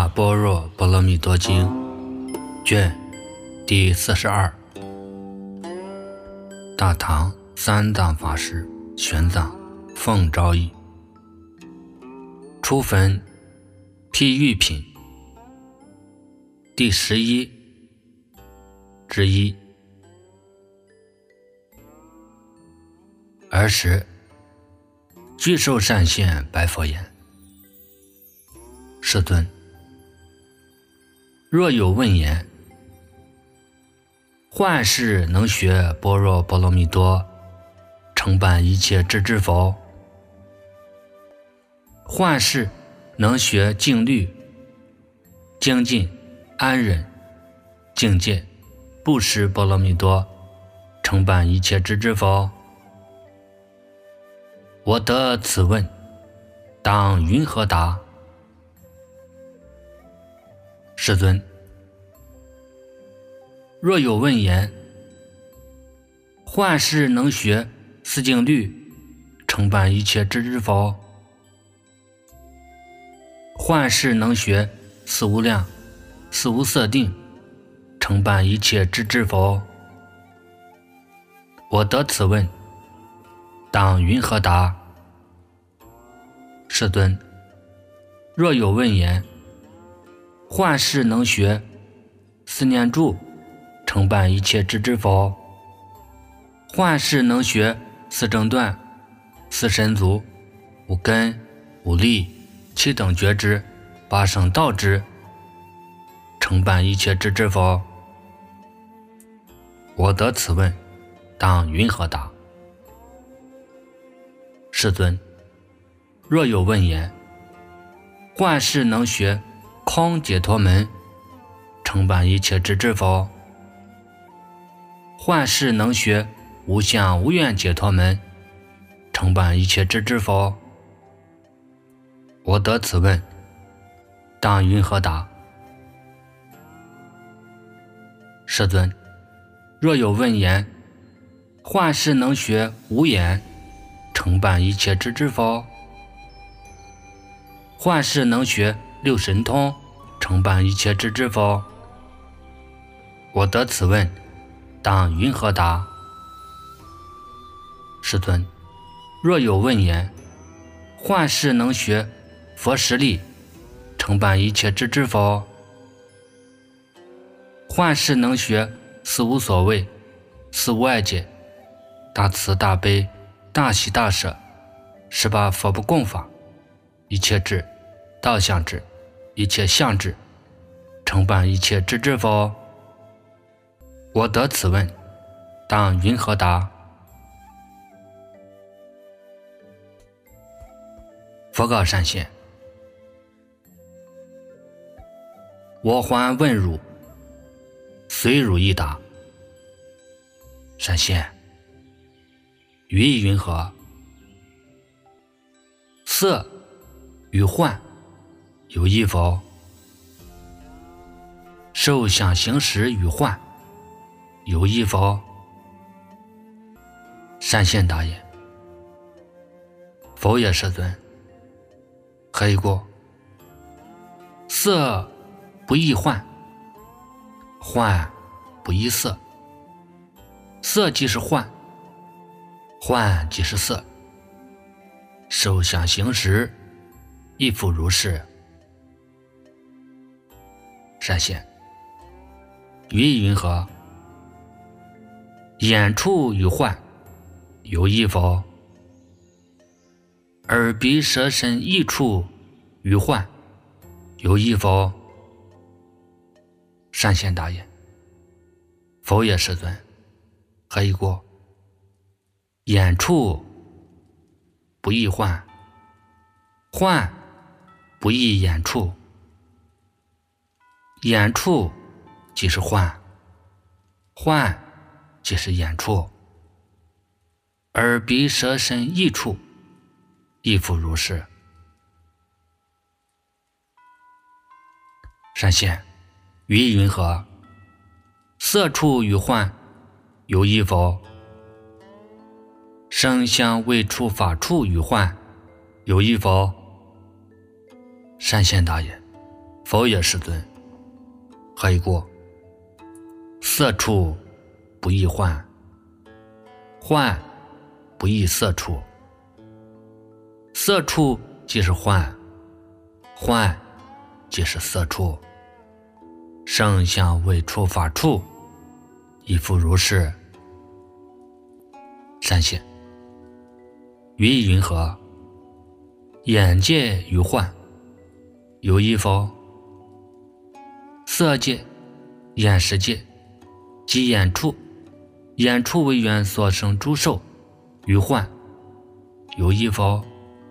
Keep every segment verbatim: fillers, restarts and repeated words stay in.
般若波罗蜜多经卷第四十二，大唐三藏法师玄奘奉诏译，初分譬喻品第十一之一。尔时具寿善现白佛言：世尊，若有问言，幻世能学般若波罗蜜多，承办一切智智否？幻世能学静虑、精进、安忍、境界、布施波罗蜜多，承办一切智智否？我得此问，当云何答？世尊，若有问言，幻世能学四静虑，承办一切智智否？幻世能学四无量、四无色定，承办一切智智否？我得此问，当云何答？世尊，若有问言，幻世能学四念住，承办一切智智否？幻世能学四正断、四神足、五根、五力、七等觉知、八圣道知，承办一切智智否？我得此问，当云何答？世尊，若有问言，幻世能学空解脱门，承办一切智智否？幻世能学无相无愿解脱门，承办一切智智否？我得此问，当云何答？世尊，若有问言，幻世能学无眼，承办一切智智否？幻世能学六神通，承办一切智智否？我得此问，当云何答？世尊，若有问言，幻世能学佛十力，承办一切智智否？幻世能学四无所谓、四无碍解、大慈大悲、大喜大舍、十八佛不共法、一切智、道相智、一切相智，承办一切智智否？我得此问，当云何答？佛告善现：我还问汝，随汝一答。善现，语意云何？色与幻有异否？受想行识与幻有异否？善现答言：否也，世尊。何以故？色不异幻，幻不异色。色即是幻，幻即是色，受想行识亦复如是。善现，语意云何？眼触与幻有异否？耳鼻舌身意触与幻有异否？善现答言：否也，世尊。何以故？眼触不异幻，幻不异眼触。眼触即是幻，幻即是眼触。耳鼻舌身意触亦复如是。善现，语意云何？色触与幻有异否？声香味触法触与幻有异否？善现答言： 否也，世尊。何以故？色处不异幻，幻不异色处。色处即是幻，幻即是色处。圣相为处法处，亦复如是。善显。于意云何？眼界与幻有异否？色界、眼识界即眼处，眼处为缘所生诸受与幻有异否？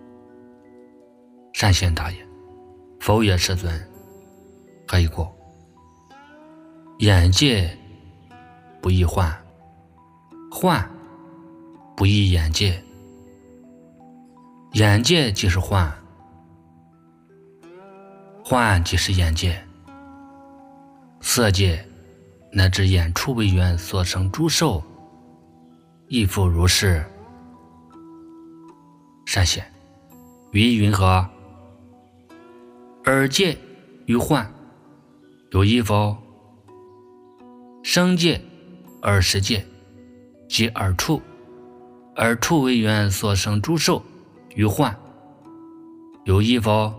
善显大也。否也，世尊。何以故？眼界不异幻，幻不异眼界。眼界即是幻，幻即是眼界。色界乃至眼处为缘所生诸受，亦复如是。善显。于意云何？耳界与幻有异否？声界、耳识界即耳处，耳处为缘所生诸受与幻有异否？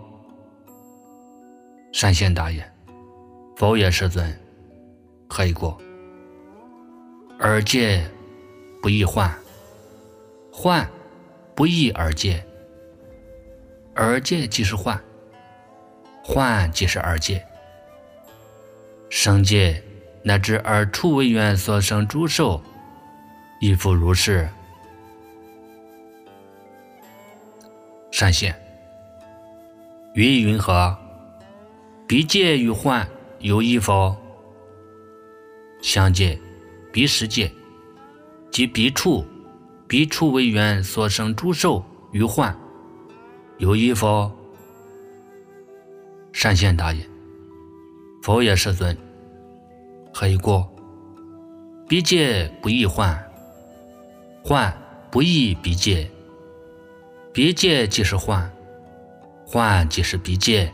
善显大也。否也，世尊。何以故？耳界不异幻，幻不异耳界。耳界即是幻，幻即是耳界。声界乃至耳处为缘所生诸受，亦复如是。善显。于意云何？鼻界与幻有异否？香界、鼻识界即鼻处，鼻处为缘所生诸受与幻有异否？善显大也。否也，世尊。何以故？鼻界不异幻，幻不异鼻界。鼻界即是幻，幻即是鼻界。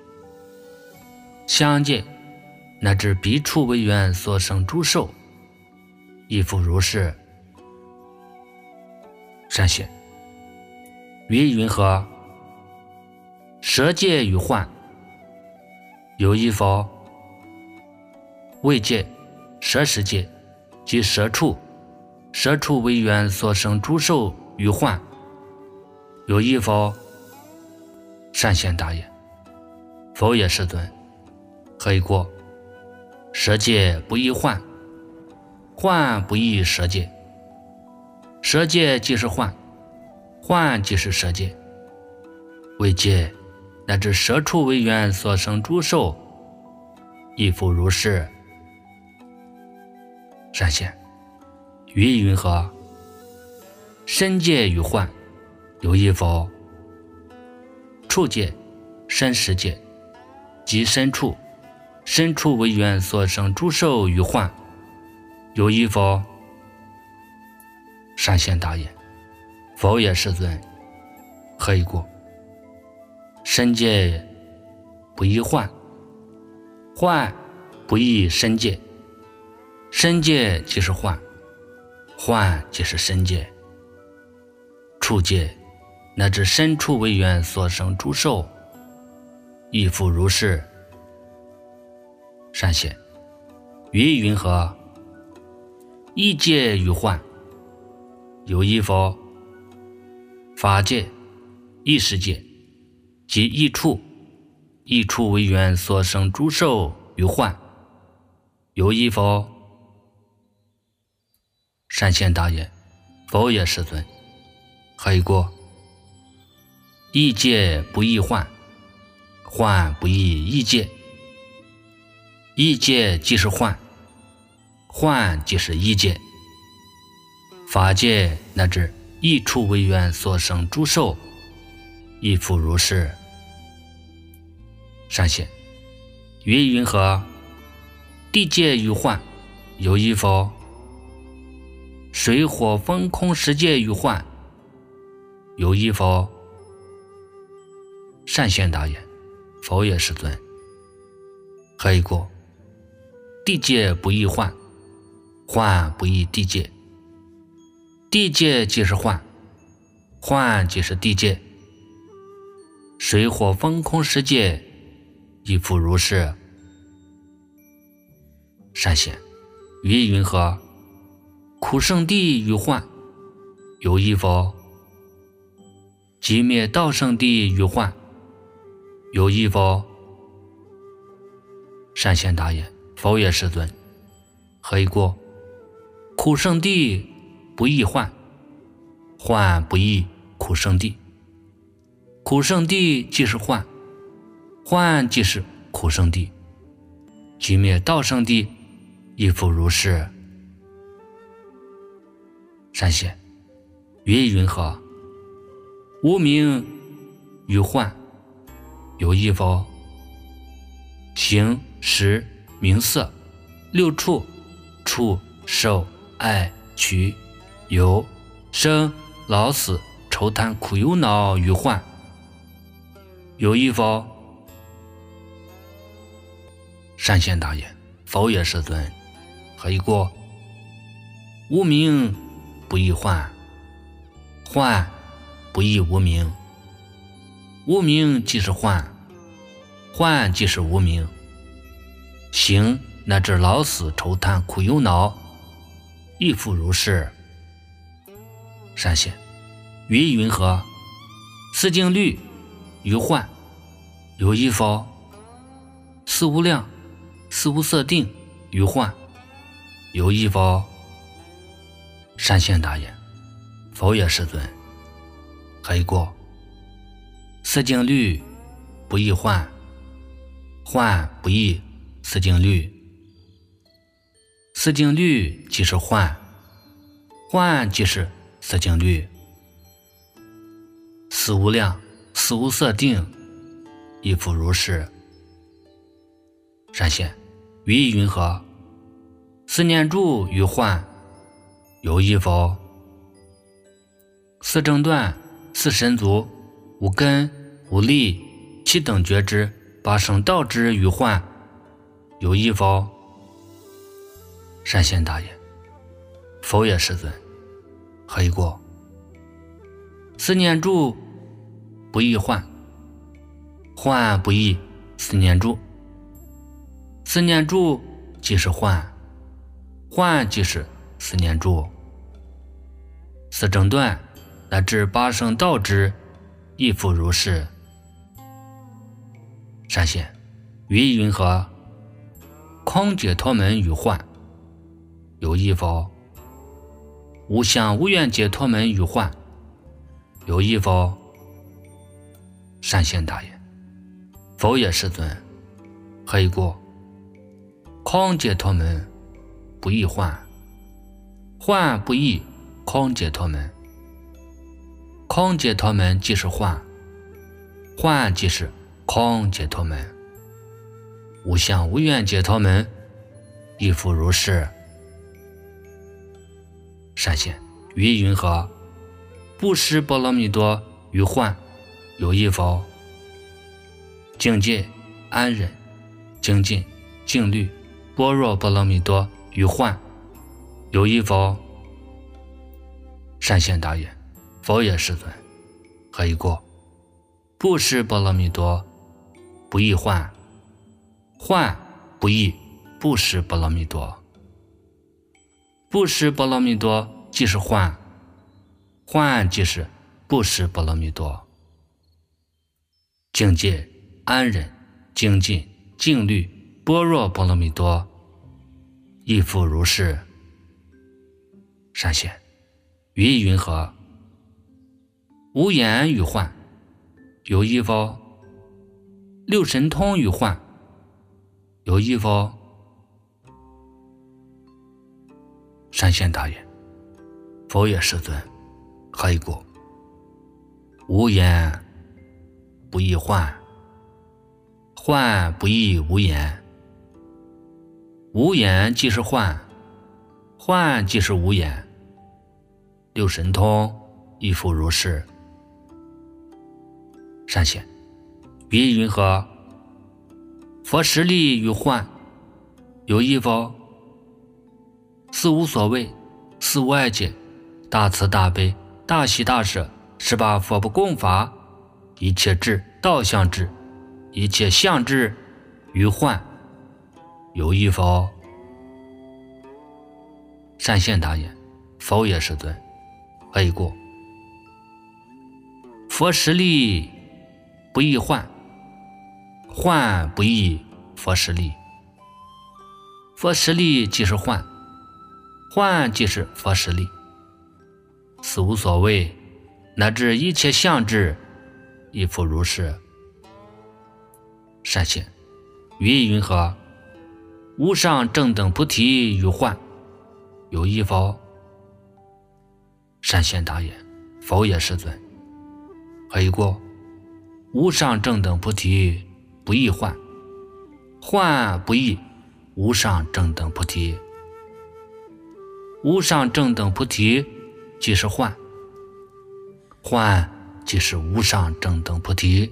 香界乃至鼻处为缘所生诸受，亦复如是。善显。于意云何？舌界与幻有异否？味界、舌识界即舌处，舌处为缘所生诸受与幻有异否？善显大也。否也，世尊。何以故？舌界不异幻，幻不异舌界。舌界即是幻，幻即是舌界。味界乃至舌处为缘所生诸受，亦复如是。善显。于意云何？身界与幻有异否？触界、身识界即身处，身处为缘所生诸受与幻有异否？善显大也。否也，世尊。何以故？身界不异幻，幻不异身界。身界即是幻，幻即是身界。触界乃至身处为缘所生诸受，亦复如是。善显。于意云何？意界与幻有异否？法界、意识界即意处，意处为缘所生诸受与幻有异否？善显大也。否也，世尊。何以故？意界不异幻，幻不异意界。意界即是幻，幻即是意界。法界乃至意处为缘所生诸受，亦复如是。善显。于意云何？地界与幻有异否？水火风空十界与幻有异否？善显大也。否也，世尊。 可以过。地界不异幻，幻不异地界。地界即是幻，幻即是地界。水火风空世界亦复如是。善贤，语意云何？苦圣地与幻有异否？寂灭道圣地与幻有异否？善贤答言：否也，世尊。何以故？苦圣地不异幻，幻不异苦圣地。苦圣地即是幻，幻即是苦圣地。寂灭道圣地亦复如是。善贤，语意云何？无明与幻有异否？形识名色六处，触受爱取有生老死愁贪苦忧恼与幻有异否？善贤答言：否也，世尊。何以故？无明不异幻，幻不异无明。无明即是幻，幻即是无明。形乃至老死愁贪苦忧恼亦复如是。善贤，语意云何？四境律与幻有异否？四无量四无色定与幻有异否？善贤答言：否也，世尊。何以故？四境律不异幻，幻不异四境律。四境律即是幻，幻即是四境律。四无量四无色定亦复如是。善贤，语意云何？四念住与幻有异否？四正断四神足五根五力七等觉知八圣道之与幻有异否？善贤答言：否也，世尊。何以故？四念住不异幻，幻不异四念住。四念住即是幻，幻即是四念住。四正断乃至八圣道之亦复如是。善贤，语意云何？空解脱门与幻有异否？无相无愿解脱门与幻有异否？善贤答言：否也，世尊。何以故？空解脱门不异幻，幻不异空解脱门。空解脱门即是幻，幻即是空解脱门。无相无愿解脱门亦复如是。善贤，语意云何？布施波罗蜜多与幻有异否？境界安忍精进静虑般若波罗蜜多与幻有异否？善贤答言：否也，世尊。何以故？布施波罗蜜多不异幻，幻不异布施波罗蜜多。布施波罗蜜多即是幻，幻即是布施波罗蜜多。境界安忍精进静虑般若波罗蜜多亦复如是。善贤，语意云何？无眼与幻有异否？六神通与幻有异否？善贤答言：否也，世尊。何以故？无眼不异幻，幻不异无眼。无眼即是幻，幻即是无眼。六神通亦复如是。善贤，语意云何？ 佛实力与幻有异否？四无所谓，四无碍解，大慈大悲，大喜大舍，十八佛不共法，一切智道相智，一切相智与幻有异否？善现答言：否也，世尊。何以故？佛实力不异幻，幻不异佛实力。佛实力即是幻，幻即是佛实力。此无所谓，乃至一切相智亦复如是。善现，于意云何？无上正等菩提与幻有异否？善现答言：否也，世尊。何以故？无上正等菩提不异幻，幻不异无上正等菩提。无上正等菩提即是幻，幻即是无上正等菩提。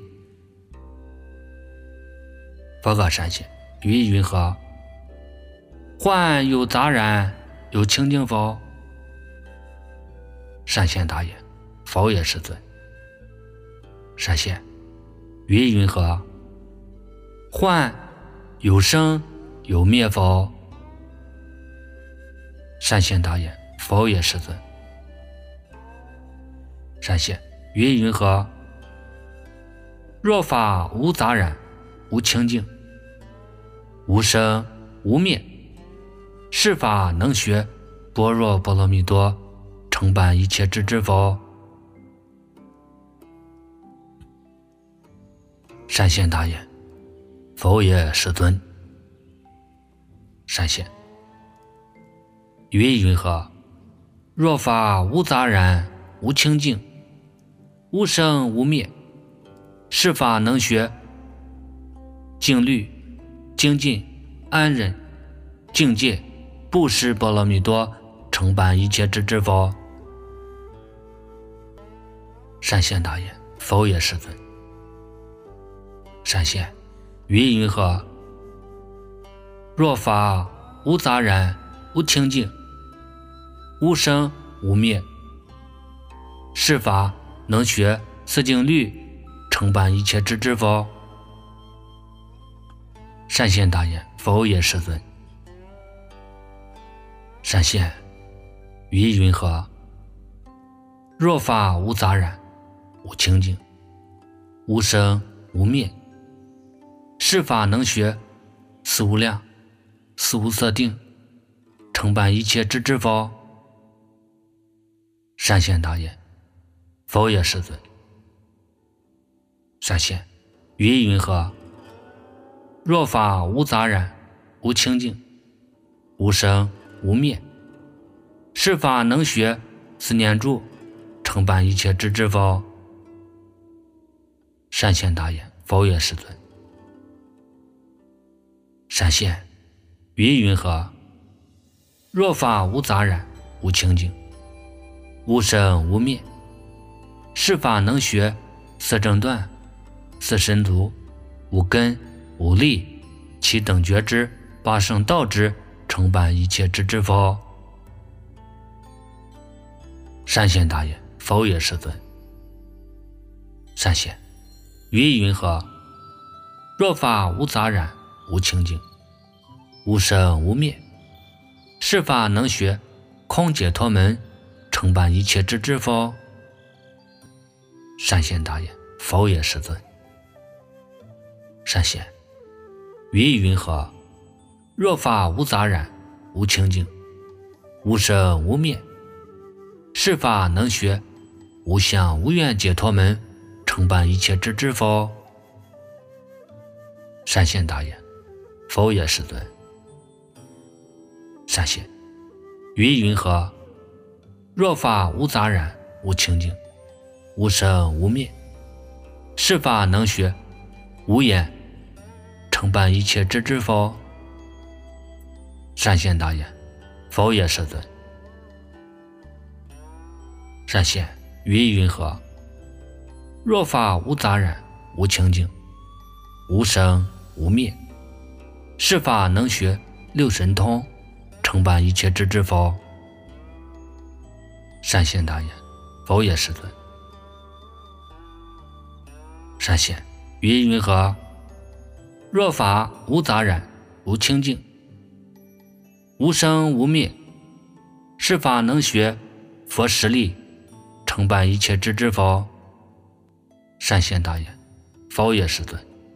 佛告善现：于意云何？幻有杂染，有清净否？善现答言：否也，世尊。善现，于意云何？幻有生有灭否？善现答言：否也，世尊。善现，于意云何？若法无杂染，无清净，无生无灭，是法能学般若波罗蜜多承办一切智之否？善现答言：否也，世尊。善现，于意云何？若法无杂染，无清净，无生无灭，是法能学静虑、精进、安忍、境界、布施波罗蜜多承办一切智之否？善现答言：否也，世尊。善现，于意云何？若法无杂染，无清净，无生无灭，是法能学四静虑承办一切智之否？善现答言：否也，世尊。善现，于意云何？若法无杂染，无清净，无生无灭，是法能学四无量、四无色定承办一切智之否？善现答言：否也，世尊。善现，于意云何？若法无杂染，无清净，无生无灭，是法能学四念住承办一切智之否？善现答言：否也，世尊。善现，于意云何？若法无杂染，无清净，无生无灭，是法能学四正断、四神足、五根、五力、七等觉支、八圣道支承办一切智之否？善现答言：否也，世尊。善现，于意云何？若法无杂染，无清净，无生无灭，是法能学空解脱门承办一切智之否？善现答言：否也，世尊。善现，于意云何？若法无杂染，无清净，无生无灭，是法能学无相无愿解脱门承办一切智之否？善现答言：否也，世尊。善现，于意云何？若法无杂染，无清净，无生无灭，是法能学无眼承办一切智之否？善现答言：否也，世尊。善现，于意云何？若法无杂染，无清净，无生无灭， 是法能学六神通，承办一切智之否？善现大言，否也世尊。善现，语意云何？若法无杂染，无清净，无生无灭，是法能学佛实力，承办一切智之否？善现大言，否也世尊。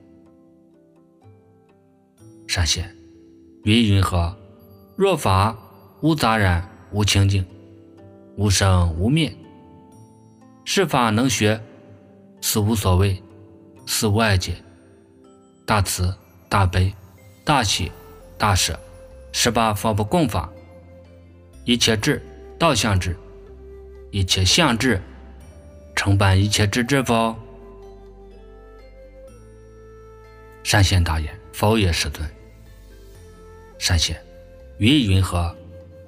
善现，语意云何？若法无杂染，无清净，无生无灭，是法能学四无所谓，四无碍解，大慈大悲大喜大舍，十八佛不共法，一切智道相智，一切相智，承办一切智之否？善现大言，否也世尊。善现，语意云何？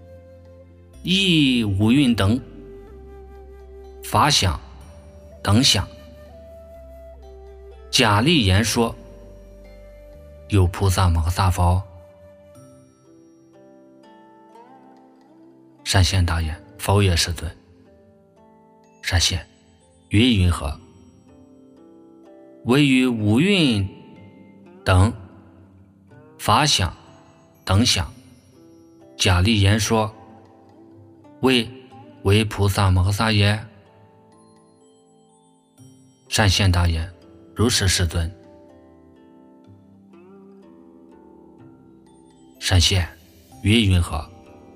亦五蕴等法想等想，假立言说，有菩萨摩诃萨否？善现大言，否也世尊。善现，语意云何？唯于五蕴等法想等想，假立言说，为为菩萨摩诃萨也？善现大言，如是世尊。善现，语意云何？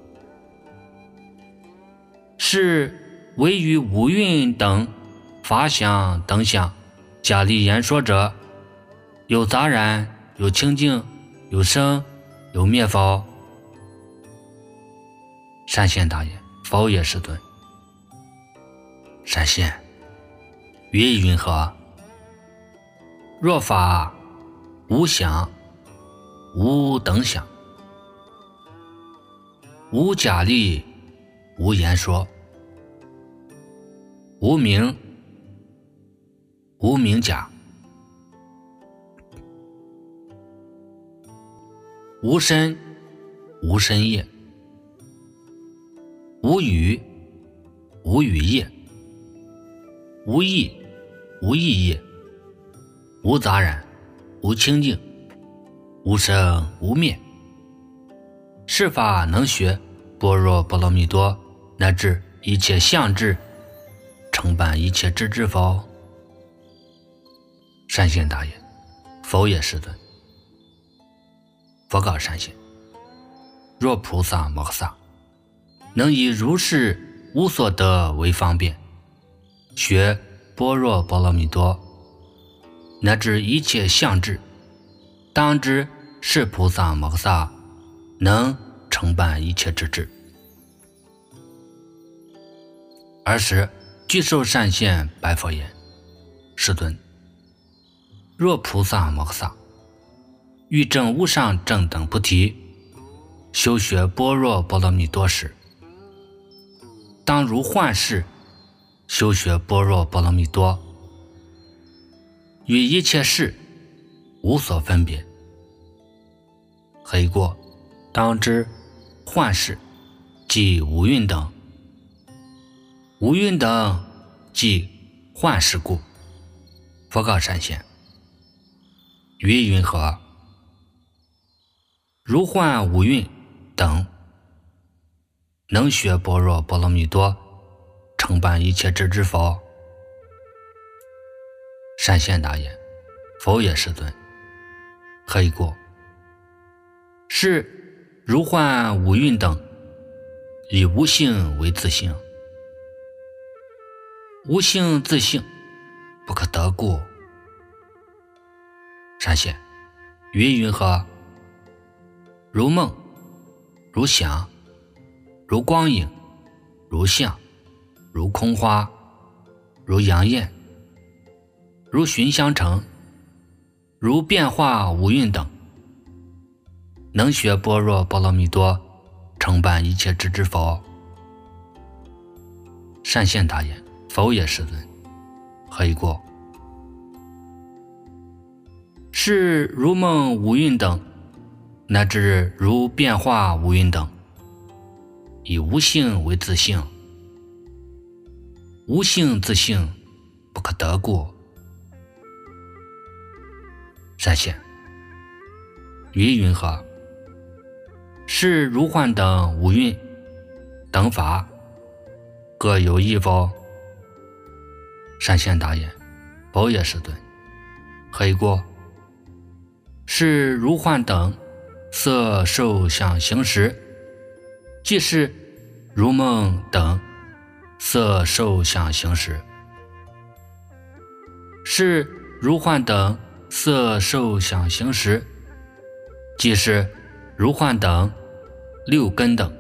是唯于五蕴等法想等想，假立言说者，有杂染，有清净，有生，有灭否？善现大言，否也世尊。善现，语意云何？若法无想，无等想，无假立，无言说，无名，无名假，无身，无身业，无语，无语业，无意，无意业，无杂染，无清净，无生无灭，是法能学般若波罗蜜多，乃至一切相智，承办一切智之否？善现大言，否也世尊。佛告善现，若菩萨摩诃萨能以如是无所得为方便，学般若波罗蜜多，乃至一切相智，当知是菩萨摩诃萨能承办一切之智。尔时具受善现白佛言：世尊，若菩萨摩诃萨欲证无上正等菩提，修学般若波罗蜜多时，当如幻视修学般若波罗蜜多，与一切事无所分别。何以过？当知幻视即五蕴等，五蕴等即幻视故。佛告善现，语意云何？如幻五蕴等，能学般若波罗蜜多，承办一切智之否？善现大言，否也世尊。何以过？是如幻五蕴等，以无性为自性，无性自性，不可得故。善现，语意云何？如梦，如想，如光影，如相，如空花，如阳焰，如寻香城，如变化五蕴等，能学般若波罗蜜多，承办一切智之否？善现大言，否也世尊。何以过？是如梦五蕴等， 乃至如变化无云等，以无性为自性，无性自性，不可得故。善现，于云何？是如幻等五蕴等法各有异否？善现答言：否也，世尊。何以故？是如幻等色受想行识，即是如梦等色受想行识。是如幻等色受想行识，即是如幻等六根等。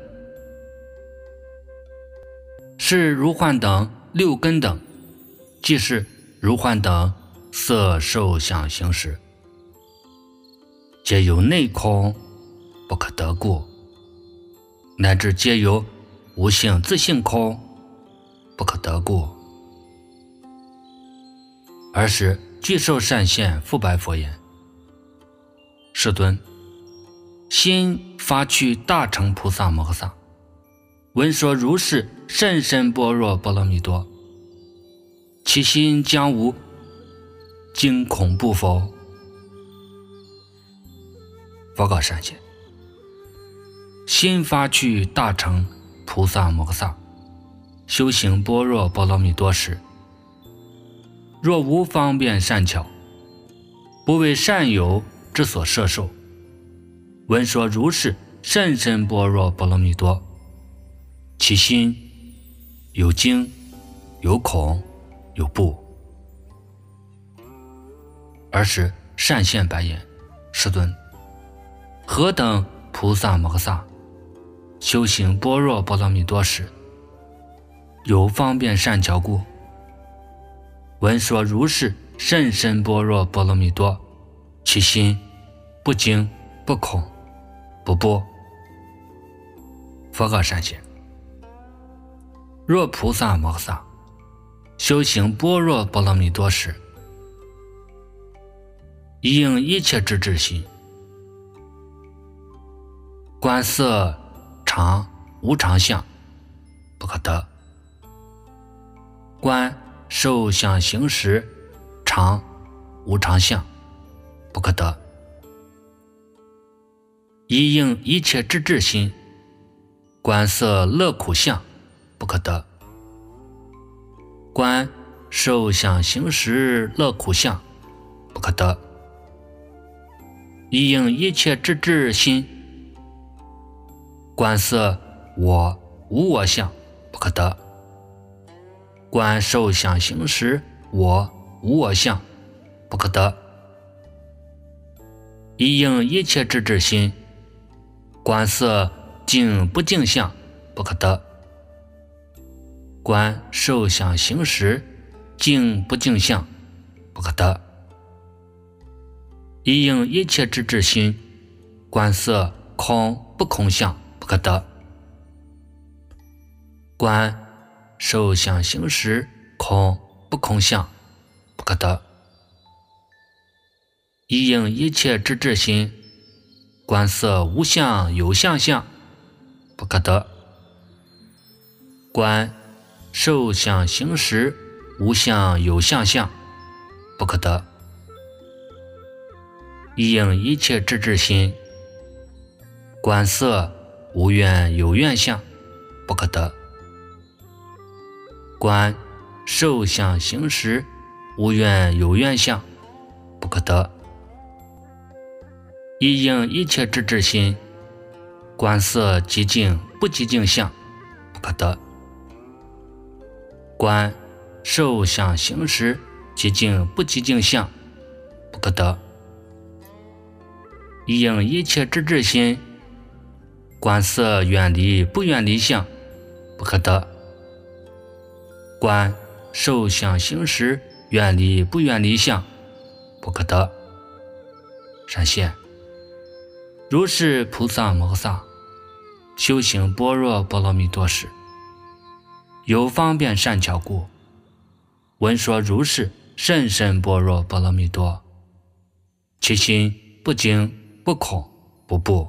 是如幻等六根等，即是如幻等色受想行识，皆有内空，不可得故，乃至皆有无性自性空，不可得故。尔时具受善现复白佛言：世尊，心发去大乘菩萨摩诃萨，闻说如是甚深般若波罗蜜多，其心将无惊恐怖否？佛告善现：心发去大乘菩萨摩诃萨，修行般若波罗蜜多时，若无方便善巧，不为善友之所摄受，闻说如是甚深般若波罗蜜多，其心有惊有恐有怖。尔时善现白言：世尊，何等菩萨摩诃萨修行般若波罗蜜多时，有方便善巧故，闻说如是甚深般若波罗蜜多，其心不惊不恐不怖。佛告善现：若菩萨摩诃萨修行般若波罗蜜多时，一应一切之智心，观色常无常相，不可得；观受想行识常无常相，不可得；一应一切之智心，观色乐苦相，不可得；观受想行识乐苦相，不可得；一应一切之智心，观色我无我相，不可得；观受想行识我无我相，不可得；一应一切之智心，观色净不净相，不可得；观受想行识净不净相，不可得；一应一切之智心，观色空不空相，不可得；观受想行识空不空相，不可得；一应一切之智心，观色无相有相相，不可得；观受想行识无相有相相，不可得；一应一切之智心，观色无愿有愿相，不可得；观受想行识无愿有愿相，不可得；一应一切之智心，观色寂静不寂静相，不可得；观受想行识寂静不寂静相，不可得；一应一切之智心，观色远离不远离相，不可得；观受想行识远离不远离相，不可得。善现，如是菩萨摩诃萨修行般若波罗蜜多时，有方便善巧故，闻说如是甚深般若波罗蜜多，其心不惊不恐不不。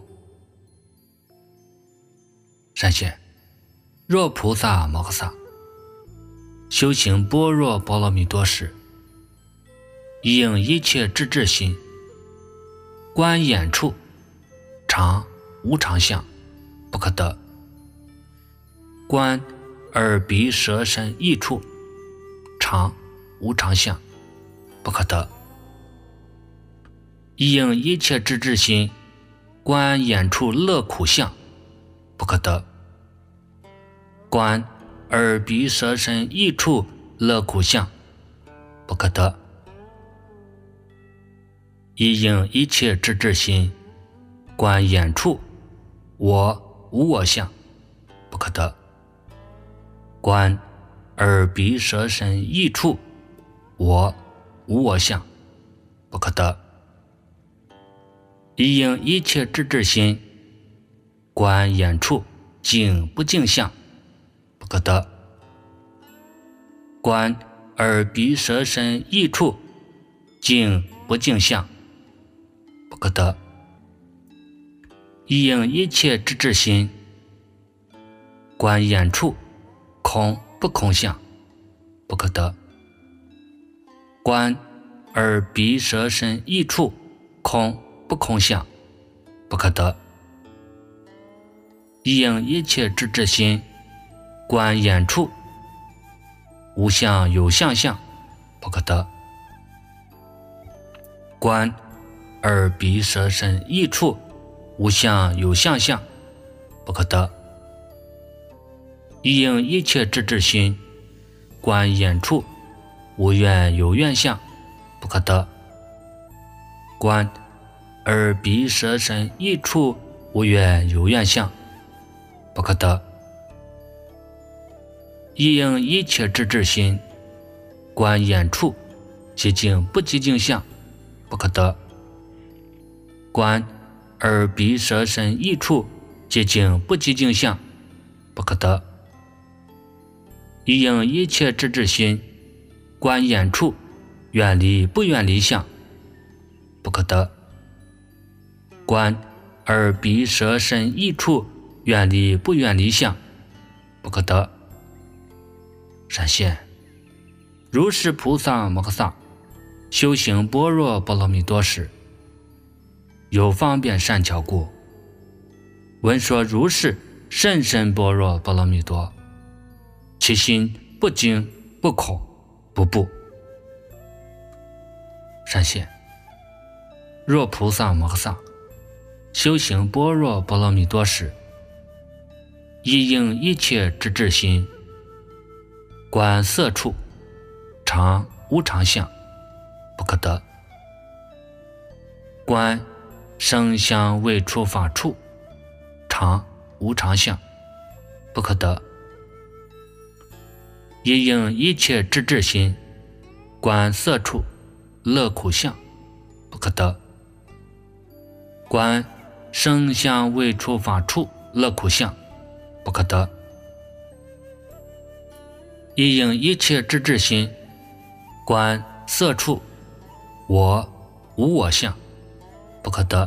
闪现，若菩萨摩诃萨修行般若波罗蜜多时，一应一切智智心，观眼处常无常相，不可得；观耳鼻舌身意处常无常相，不可得；一应一切智智心，观眼处乐苦相，不可得；观耳鼻舌身意处乐苦相，不可得；一应一切智智心，观眼处我无我相，不可得；观耳鼻舌身意处我无我相，不可得；一应一切智智心，观眼处净不净相，不可得；观耳鼻舌身意处净不净相，不可得；一应一切智智心，观眼处空不空相，不可得；观耳鼻舌身意处空不空相，不可得；一应一切智智心，观眼处无相有相相，不可得；观耳鼻舌身意处无相有相相，不可得；一应一切智智心，观眼处无愿有愿相，不可得；观耳鼻舌身意处无愿有愿相，不可得；一应一切智智心，观眼处寂静不寂静相，不可得；观耳鼻舌身意处寂静不寂静相，不可得；一应一切智智心，观眼处远离不远离相，不可得；观耳鼻舌身意处远离不远离相，不可得。闪现，如是菩萨摩诃萨修行般若波罗蜜多时，有方便善巧故，闻说如是甚深般若波罗蜜多，其心不惊不恐不怖。闪现，若菩萨摩诃萨修行般若波罗蜜多时，一应一切智智心，观色处常无常相，不可得；观声香味触法处常无常相，不可得；一应一切智智心，观色处乐苦相，不可得；观声香味触法处乐苦相，不可得；一应一切智智心，观色处我无我相，不可得；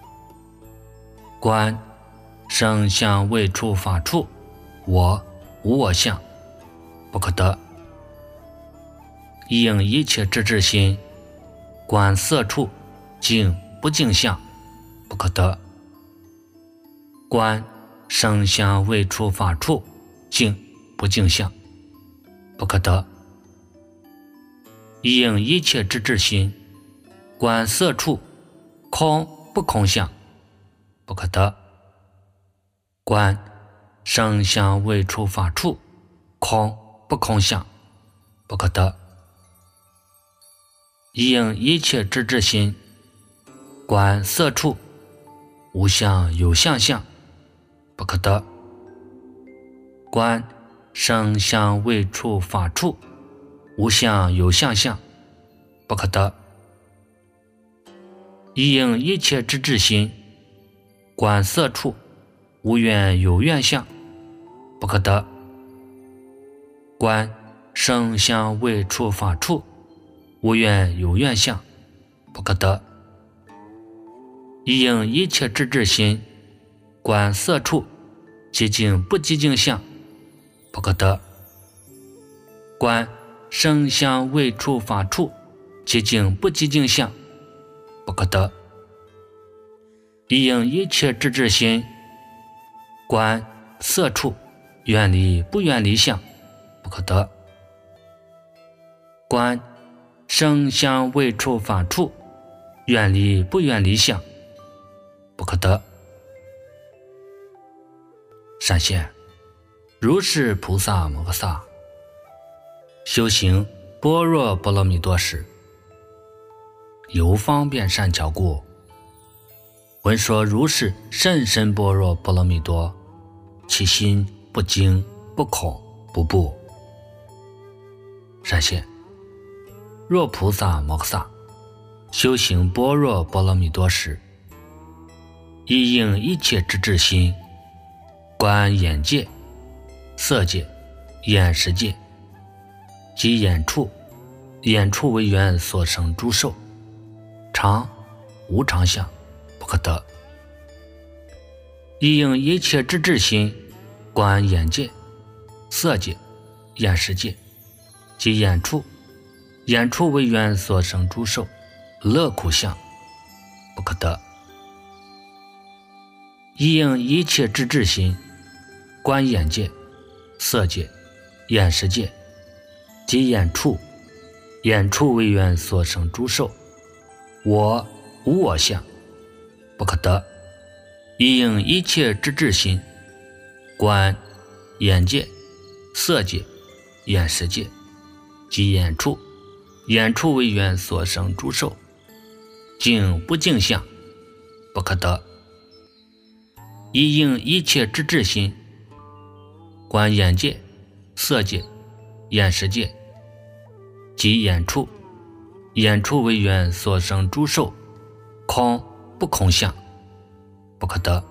观声香味触法处我无我相，不可得；一应一切智智心，观色处净不净相，不可得；观声香味触法处净不净相，不可得；一应一切智智心，观色处空不空相，不可得；观声香味触法处空不空相，不可得；一应一切智智心，观色处无相有相相，不可得；观声香味触法处无相有相相，不可得；一应一切智智心，观色处无愿有愿相，不可得；观声香味触法处无愿有愿相，不可得； 一应一切之至心，观色处，即境不即境相，不可得。观声香味触法处，即境不即境相，不可得。一应一切之至心，观色处，远离不远离相，不可得。观声香味触法处，远离不远离相，不可得。闪现如是菩萨摩诃萨修行般若波罗蜜多时，由方便善巧故，闻说如是甚深般若波罗蜜多，其心不惊不恐不怖。闪现若菩萨摩诃萨修行般若波罗蜜多时，一应一切之至心，观眼界、色界、眼识界及眼处，眼处为缘所生诸受，常无常相，不可得。一应一切之至心，观眼界、色界、眼识界及眼处，眼处为缘所生诸受，乐苦相，不可得。一应一切之至心，观眼界、色界、眼识界及眼处，眼处为缘所生诸受，我无我相，不可得。一应一切之至心，观眼界、色界、眼识界及眼处，眼处为缘所生诸受，境不净相，不可得。一应一切之至心，观眼界、色界、眼识界及眼处，眼处为缘所生诸受，空不空相，不可得。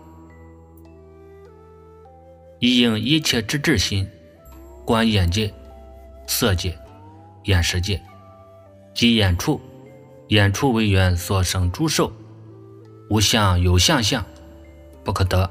一应一切之至心，观眼界、色界、眼识界及眼处，眼处为缘所生诸受，无相有相相，不可得。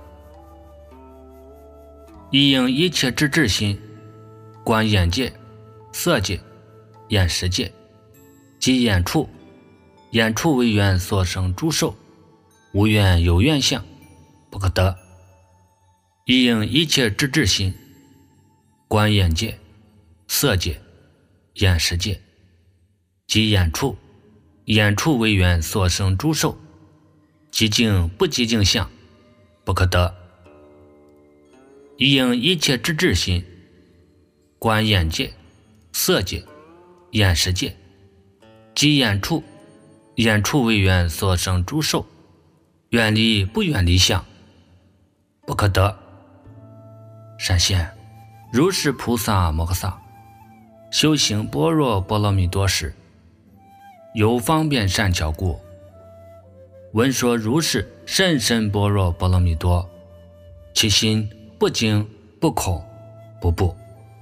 一应一切之至心，观眼界、色界、眼识界及眼处，眼处为缘所生诸受，无愿有愿相，不可得。一应一切之至心，观眼界、色界、眼识界及眼处，眼处为缘所生诸受，即境不即境相，不可得。一应一切之至心，观眼界、色界、眼识界及眼处，眼处为缘所生诸受，远离不远离相，不可得。闪现如是菩萨摩诃萨修行般若波罗蜜多时，由方便善巧故，闻说如是甚深般若波罗蜜多，其心不惊不恐不怖。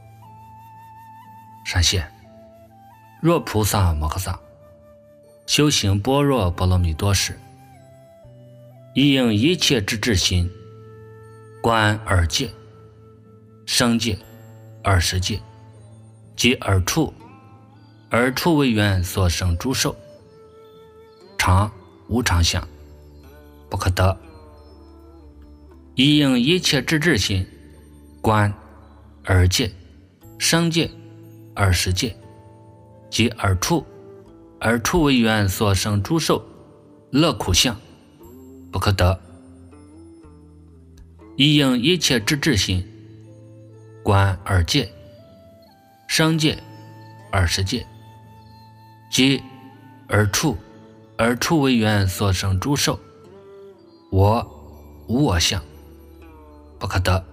闪现若菩萨摩诃萨修行般若波罗蜜多时，一应一切之至心，观耳界、声界、耳识界及耳处，耳处为缘所生诸受，常无常相，不可得。一应一切之至心，观耳界、声界、耳识界及耳处，耳处为缘所生诸受，乐苦相，不可得。一应一切之至心，观耳界、声界、耳识界及耳处，耳处为缘所生诸受，我无我相，不可得。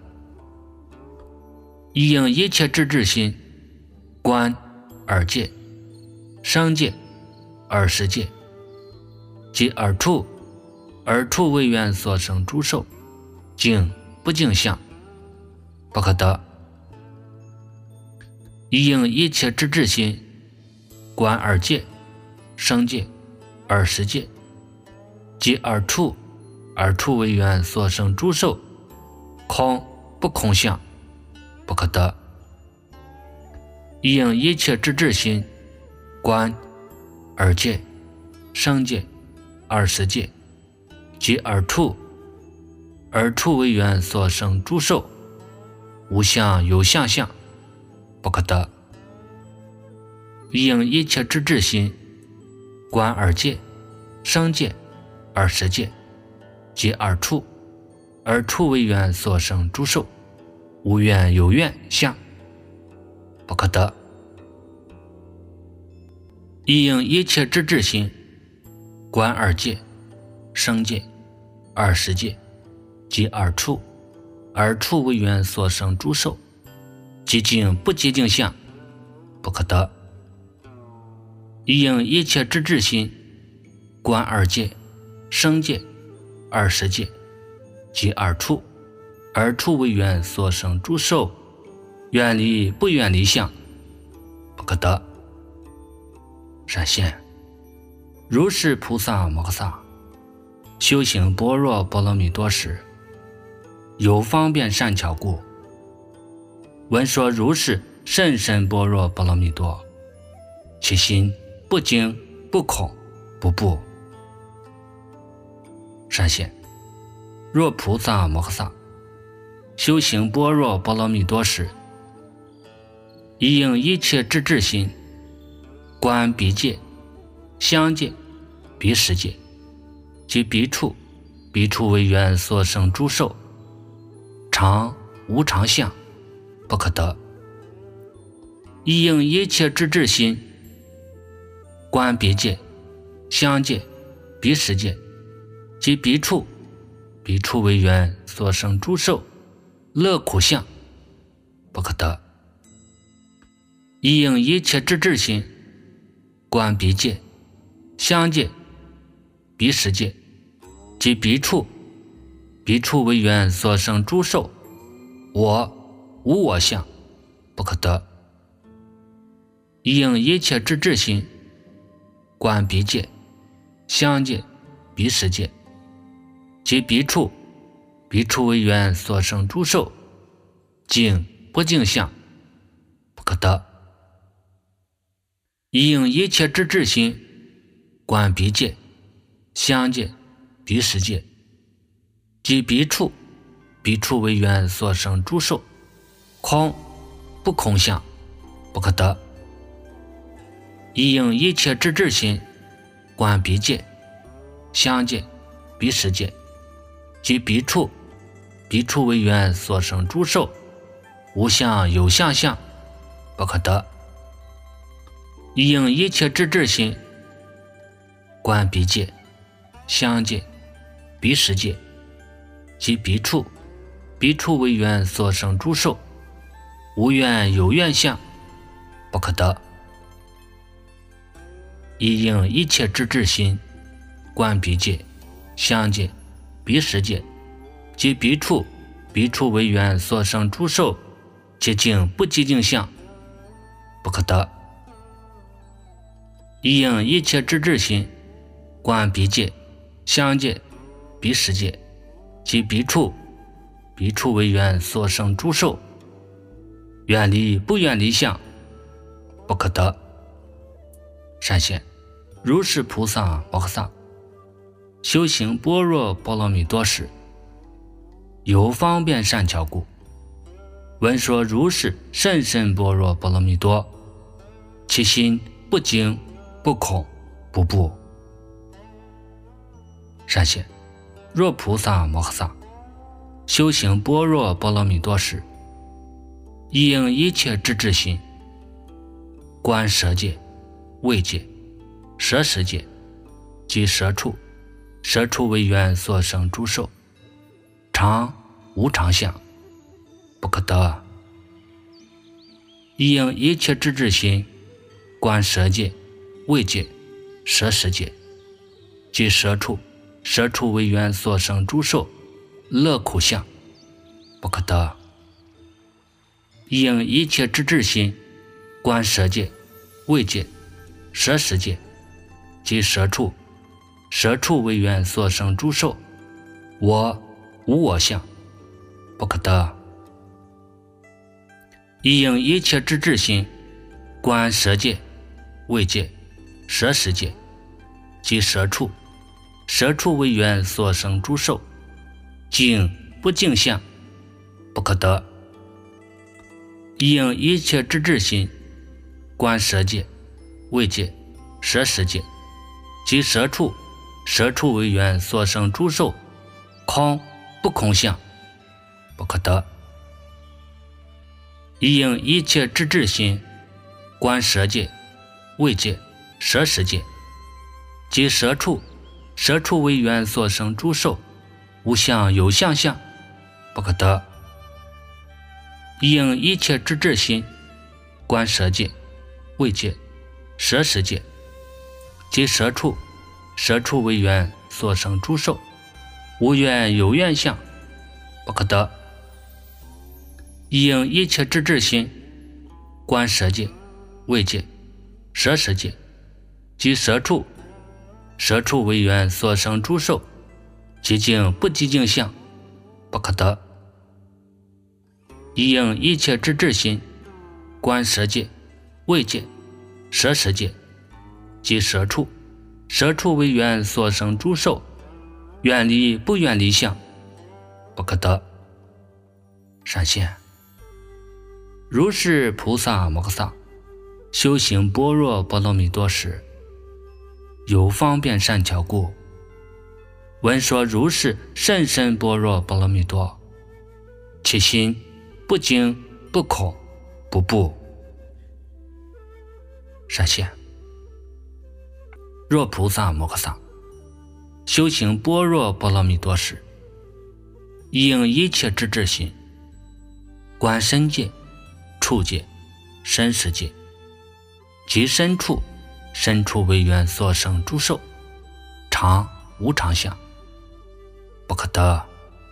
一应一切之至心，观耳界、声界、耳识界及耳处，耳处为缘所生诸受，境不净相，不可得。一应一切之至心，观耳界、声界、耳识界即二处，二处为缘所生诸受，空不空相，不可得。应一切之智心，观二界、生界、二十界，即二处，二处为缘所生诸受，无相有相相，不可得。应一切之智心，观二界、生界、二十界，即二处，二处为缘所生诸受，无愿有愿相，不可得。应一切之智心，观二界、生界、二十界，即二处，二处为缘所生诸受，寂静不寂静相，不可得。应一切之智心，观二界、生界、二十界，即二处，二处为缘所生诸受，远离不远离相，不可得。闪现如是菩萨摩诃萨修行般若波罗蜜多时，有方便善巧故，闻说如是甚深般若波罗蜜多，其心不惊不恐不怖。闪现若菩萨摩诃萨修行般若波罗蜜多时，一应一切之智心，观彼界、相界、彼识界，即彼处，彼处为缘所生诸受，常无常相，不可得。一应一切之智心，观彼界、相界、彼识界，即彼处，彼处为缘所生诸受，乐苦相，不可得。一应一切之智心，观彼界、相界、彼识界，即彼处，彼处为缘所生诸受，我无我相，不可得。一应一切之智心，观彼界、相界、彼识界，即彼处，彼处为缘所生诸受，净不净相，不可得。一应一切之智心，观彼界、相界、彼识界，即彼处，彼处为缘所生诸受，空不空相，不可得。一应一切之智心，观彼界、相界、彼识界，即彼处，彼处为缘所生诸受，无相有相相，不可得。一应一切之智心，观彼界、相界、彼识界，即彼处，彼处为缘所生诸受，无愿有愿相，不可得。一应一切之智心，观彼界、相界、彼识界，即彼处，彼处为缘所生诸受，寂静不寂静相，不可得。一应一切之智心，观彼界、相界、彼识界，即彼处，彼处为缘所生诸受，远离不远离相，不可得。闪现如是菩萨摩诃萨修行般若波罗蜜多时，有方便善巧故，闻说如是甚深般若波罗蜜多，其心不惊不恐不怖。闪现若菩萨摩诃萨修行般若波罗蜜多时，一应一切之智心，观舍界、味界、舍识界，即舍处，舍处为缘所生诸受，常无常相，不可得。一应一切之智心，观舍界、味界、舍识界，即舍处，舍处为缘所生诸受，乐苦相，不可得。一应一切之智心，观舍界、味界、舍识界，即舍处， 舍处为缘所生诸受，我无我相，不可得。亦应一切之智心，观舍界、位界、舍世界，即舍处，舍处为缘所生诸受，境不净相，不可得。亦应一切之智心，观舍界、位界、舍世界，即舍处，舍处为缘所生诸受，空不空相，不可得。亦应一切之智心，观舍界、位界、舍世界，即舍处，舍处为缘所生诸受，无相有相相，不可得。亦应一切之智心，观舍界、位界、舍世界，即舍处，舍处为缘所生诸受，无愿有愿相，不可得。亦应一切之智心，观舍界、位界、舍世界，即舍处，舍处为缘所生诸受，寂静不寂静相，不可得。亦应一切之智心，观舍界、位界、舍世界，即舍处，舍处为缘所生诸受，远离不远离相，不可得。闪现如是菩萨摩诃萨修行般若波罗蜜多时，有方便善巧故，闻说如是甚深般若波罗蜜多，其心不惊不恐不怖。闪现若菩萨摩诃萨修行般若波罗蜜多时，亦应一切之智心，观身界、处界、身世界，即身处，身处为缘所生诸受，常无常相，不可得。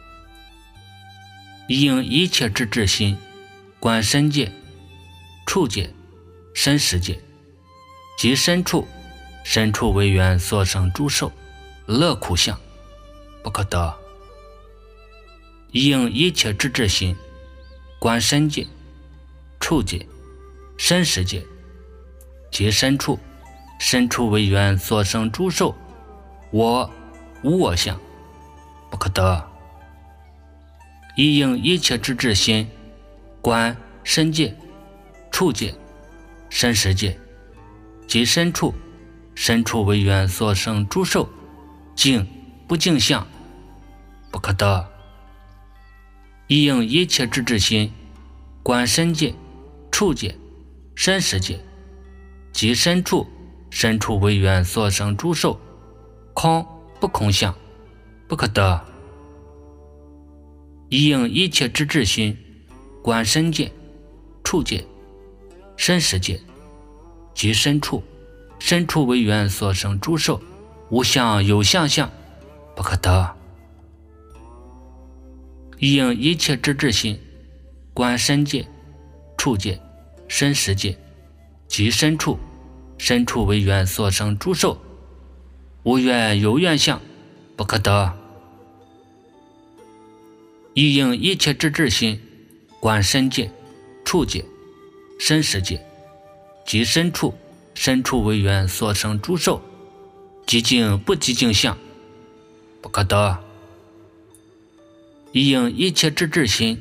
亦应一切之智心，观身界、处界、身世界，即身处，身处为缘所生诸受，乐苦相，不可得。亦应一切之智心，观身界、处界、身世界，即身处，身处为缘所生诸受，我无我相，不可得。亦应一切之智心，观身界、处界、身世界，即身处，身处为缘所生诸受，净不净相，不可得。亦应一切之智心，观身界、处界、身世界，即身处，身处为缘所生诸受，空不空相，不可得。亦应一切之智心，观身界、处界、身世界，即身处，身处为缘所生诸受，无相有相相，不可得。亦应一切之智心，观身界、处界、身世界，即身处，身处为缘所生诸受，无愿有愿相，不可得。亦应一切之智心，观身界、处界、身世界，即身处，身处为缘所生诸受，寂静不寂静相，不可得。亦应一切之智心，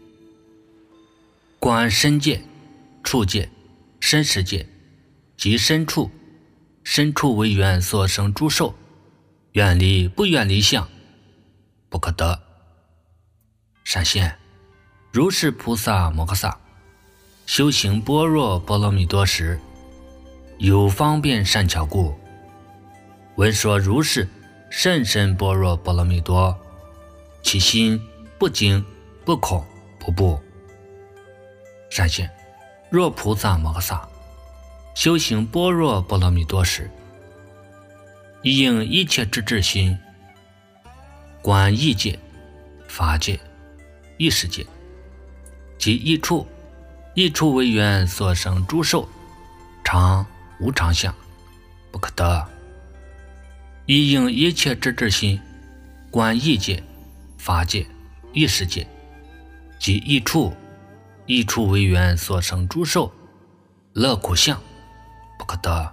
观身界、处界、身世界，即身处，身处为缘所生诸受，远离不远离相，不可得。闪现如是菩萨摩诃萨修行般若波罗蜜多时，有方便善巧故，闻说如是甚深般若波罗蜜多，其心不惊不恐不怖。闪现若菩萨摩诃萨修行般若波罗蜜多时，亦应一切之智心，观意界、法界、意识界，即意处，意处为缘所生诸受，常无常相，不可得。 一应一切之至心，观意界、法界、意识界，即一处一处为缘所生诸受，乐苦相，不可得。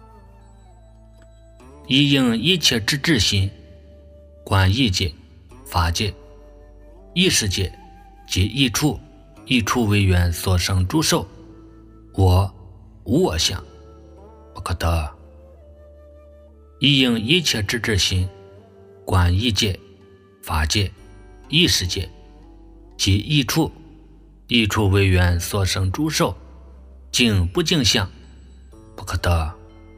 一应一切之至心，观意界、法界、意识界，即一处一处为缘所生诸受，我无我相，不可得。一应一切之至心，观意界、法界、意识界，即一处一处为缘所生诸受，净不净相，不可得。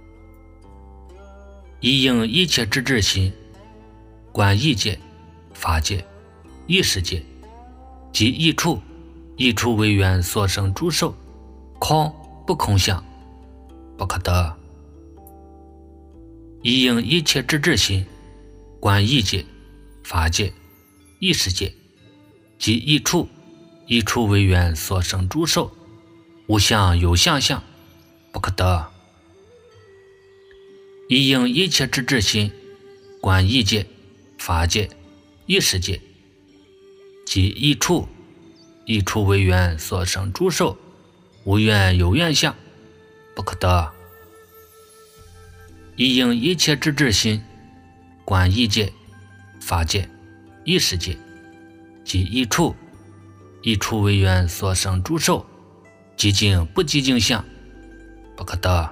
一应一切之至心，观意界、法界、意识界，即一处一处为缘所生诸受，空不空相，不可得。一应一切之至心，观意界、法界、意识界，即一处一处为缘所生诸受，无相有相相，不可得。一应一切之至心，观意界、法界、意识界，即一处一处为缘所生诸受，无愿有愿相，不可得。一应一切之至心，观意界、法界、意识界，即一处一处为缘所生诸受，寂静不寂静相，不可得。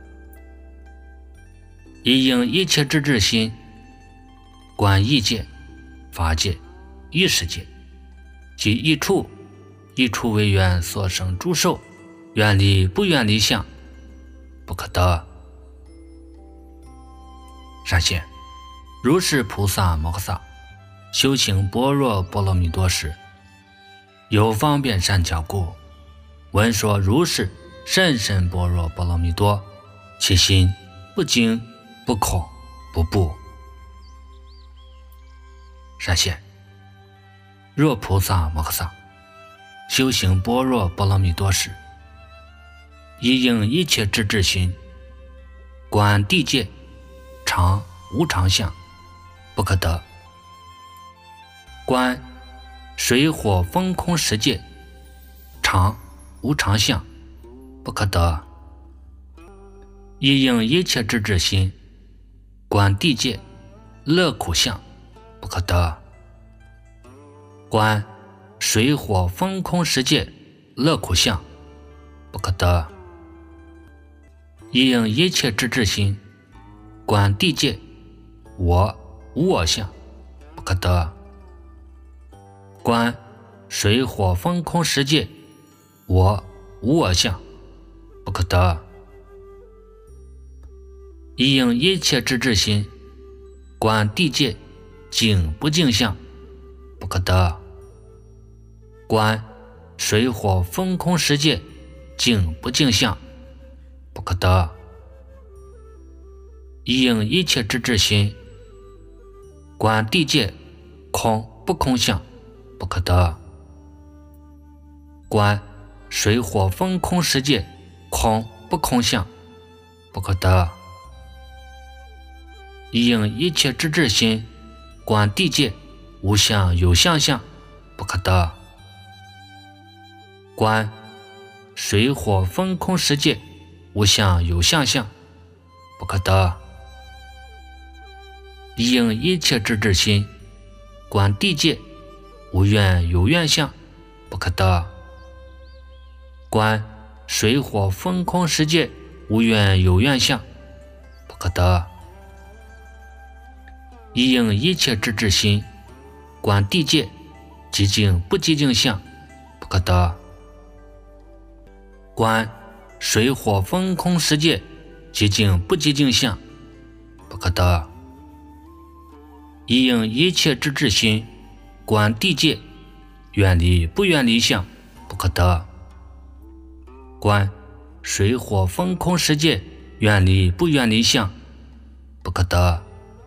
一应一切之至心，观意界、法界、意识界，即一处一处为缘所生诸受，远离不远离相，不可得。善现，如是菩萨摩诃萨修行般若波罗蜜多时，有方便善巧故，闻说如是甚深般若波罗蜜多，其心不惊不恐不怖。善现，若菩萨摩诃萨修行般若波罗蜜多时，一应一切之至心，观地界常无常相，不可得。观水火风空十界常无常相，不可得。一应一切之至心，观地界乐苦相，不可得。观水火风空十界乐苦相，不可得。一应一切之至心，观地界我无我相，不可得。观水火风空十界我无我相，不可得。一应一切之至心，观地界静不静相，不可得。观水火风空十界静不静相，不可得。一应一切之至心，观地界空不空相，不可得。观水火风空十界空不空相，不可得。一应一切之至心，观地界无相有相相，不可得。观水火风空十界无相有相相，不可得。一应一切之至心，观地界无愿有愿相，不可得。观水火风空十界无愿有愿相，不可得。一应一切之至心，观地界寂静不寂静相，不可得。观水火风空十界寂静不寂静相，不可得。一应一切之至心，观地界远离不远离相，不可得。观水火风空十界远离不远离相，不可得。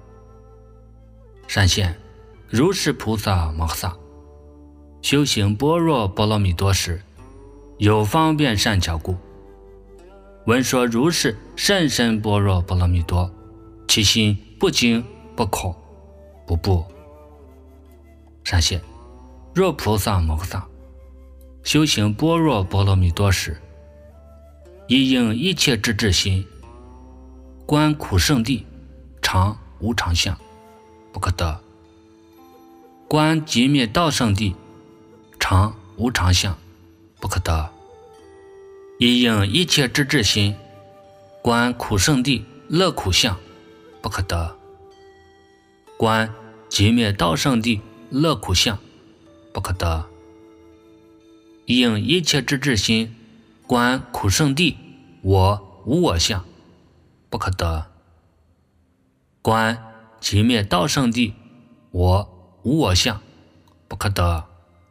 善现，如是菩萨摩诃萨修行般若波罗蜜多时，有方便善巧故，闻说如是甚深般若波罗蜜多， 其心不惊不恐不怖。善谢。若菩萨摩诃萨修行般若波罗蜜多时，亦应一切智智心观苦圣地常无常相不可得，观寂灭道圣地常无常相不可得，亦应一切智智心观苦圣地乐苦相不可得，观寂灭道圣地乐苦相不可得，亦应一切智智心观苦圣地我无我相不可得，观寂灭道圣地我无我相不可得，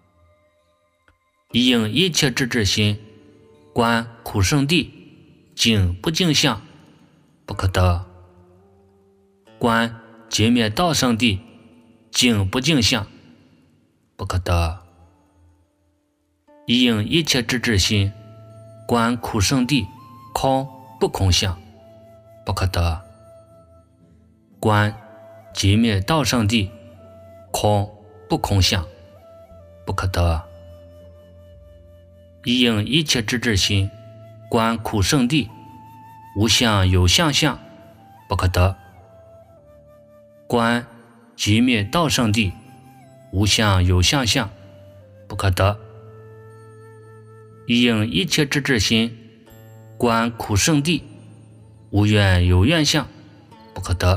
亦应一切智智心观苦圣地净不净相不可得，观寂灭道圣地净不净相不可得，亦应一切智智心观苦圣地空不空相不可得，观寂灭道圣地空不空相不可得，亦应一切智智心观苦圣地无相有相相不可得，观寂灭道圣地无相有相相不可得，亦应一切智智心观苦圣地无愿有愿相不可得，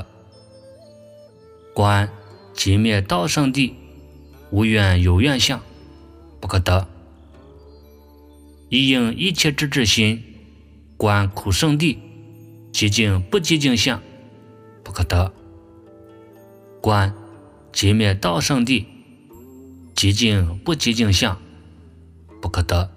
观寂灭道圣地无愿有愿相不可得，亦应一切智智心观苦圣地寂静不寂静相不可得，观寂灭道圣地寂静不寂静相不可得，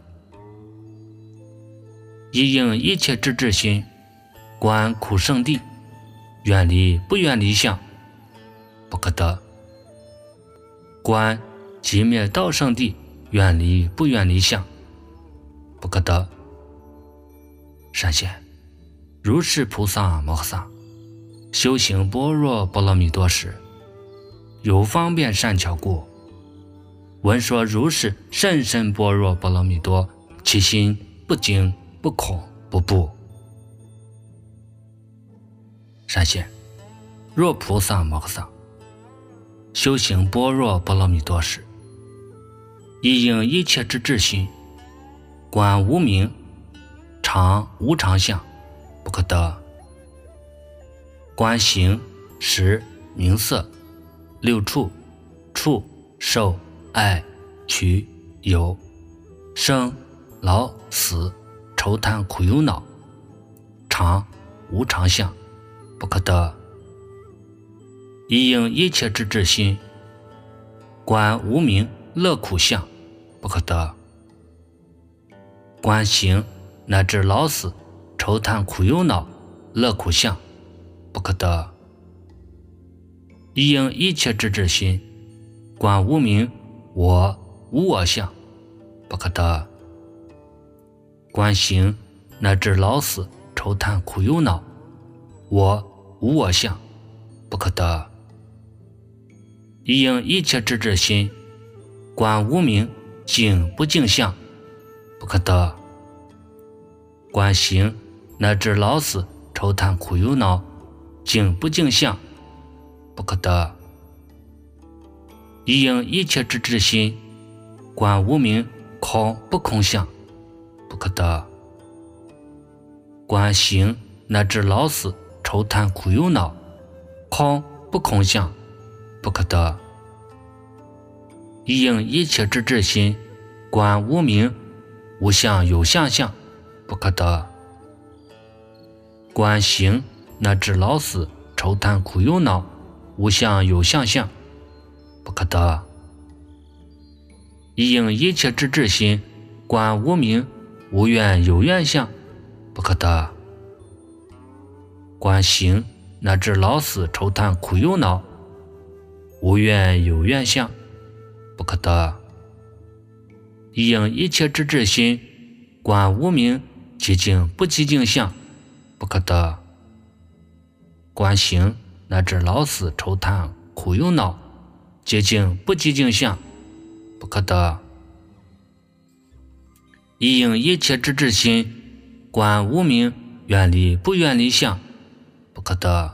亦应一切智智心观苦圣地远离不远离相不可得，观寂灭道圣地远离不远离相不可得。善现，如是菩萨摩诃萨修行般若波罗蜜多时，有方便善巧故，闻说如是甚深般若波罗蜜多，其心不惊不恐不怖。善现，若菩萨摩诃萨修行般若波罗蜜多时，亦应一切之智心观无明常无常相不可得，观形识名色六处触受爱取有生老死愁贪苦忧恼常无常相不可得，亦应一切之智心观无明乐苦相不可得，观行乃至老死愁贪苦忧恼乐苦相不可得，亦应一切之智心观无明我无我相不可得，观行乃至老死愁贪苦忧恼我无我相不可得，亦应一切之智心观无明净不净相不可得，观行乃至老死愁贪苦忧恼净不净相不可得，亦应一切之智心观无明空不空相不可得，观行乃至老死愁贪苦忧恼空不空相不可得，亦应一切之智心观无明无相有相相不可得，观行乃至老死愁贪苦忧恼无相有相相不可得，亦应一切之智心观无明无愿有愿相不可得，观行乃至老死愁贪苦忧恼无愿有愿相不可得，亦应一切之智心观无明寂静不寂静相不可得， 观行乃至老死愁叹苦忧恼，寂静不寂静相，不可得。一应一切之至心，观无明远离不远离相，不可得。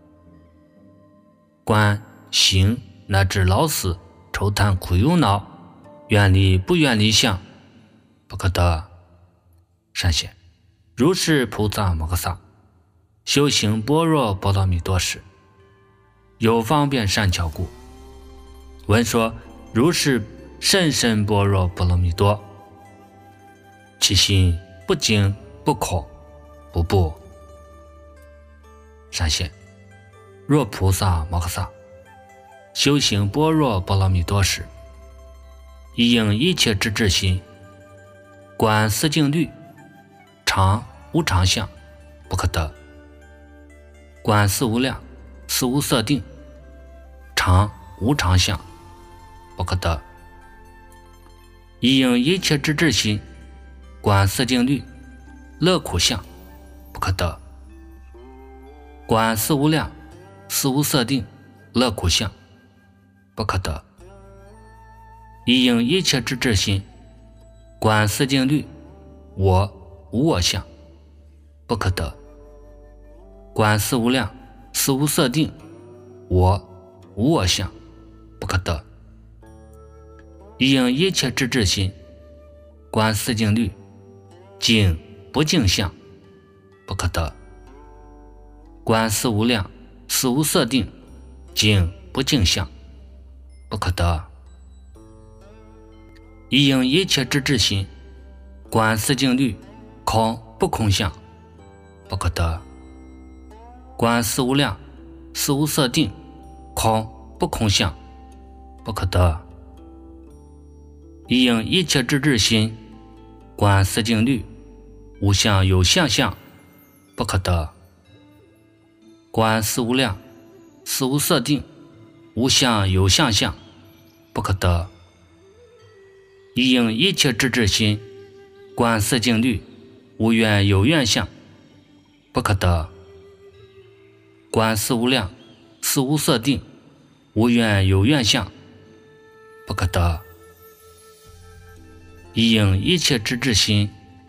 观行乃至老死愁叹苦忧恼，远离不远离相，不可得。善贤，如是菩萨摩诃萨修行般若波罗蜜多时，有方便善巧故。闻说如是甚深般若波罗蜜多，其心不惊不恐不怖。善贤，若菩萨摩诃萨修行般若波罗蜜多时，一应一切之至心，观四境律，常无常相，不可得。观四无量，四无色定，常无常相，不可得。一应一切之至心，观四境律，乐苦相，不可得。观四无量，四无色定，乐苦相，不可得。一应一切之至心，观四境律，我无我相，不可得。观四无量，四无色定，我无我相，不可得。一应一切之至心，观四境律，净不净相，不可得。观四无量，四无色定，净不净相，不可得。一应一切之至心，观四境律，空不空相，不可得。观四无量，四无色定，空不空相，不可得。一应一切之至心，观四境律，无相有相相，不可得。观四无量，四无色定，无相有相相，不可得。一应一切之至心，观四境律，无愿有愿相，不可得。观四无量，四无色定，无愿有愿相，不可得。一应一切之至心，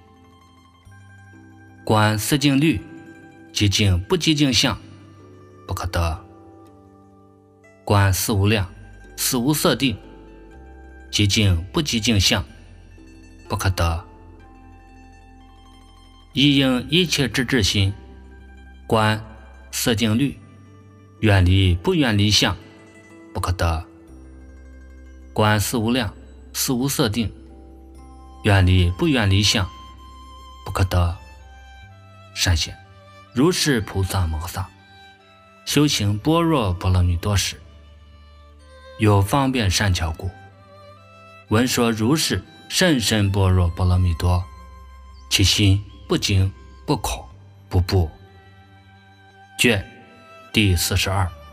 观四境律，寂静不寂静相，不可得。观四无量，四无色定，寂静不寂静相，不可得。一应一切之至心，观四境律，远离不远离相，不可得。观四无量，四无色定，远离不远离相，不可得。善贤，如是菩萨摩诃萨修行般若波罗蜜多时，有方便善巧故。闻说如是甚深般若波罗蜜多，其心不惊不恐不怖。卷第四十二。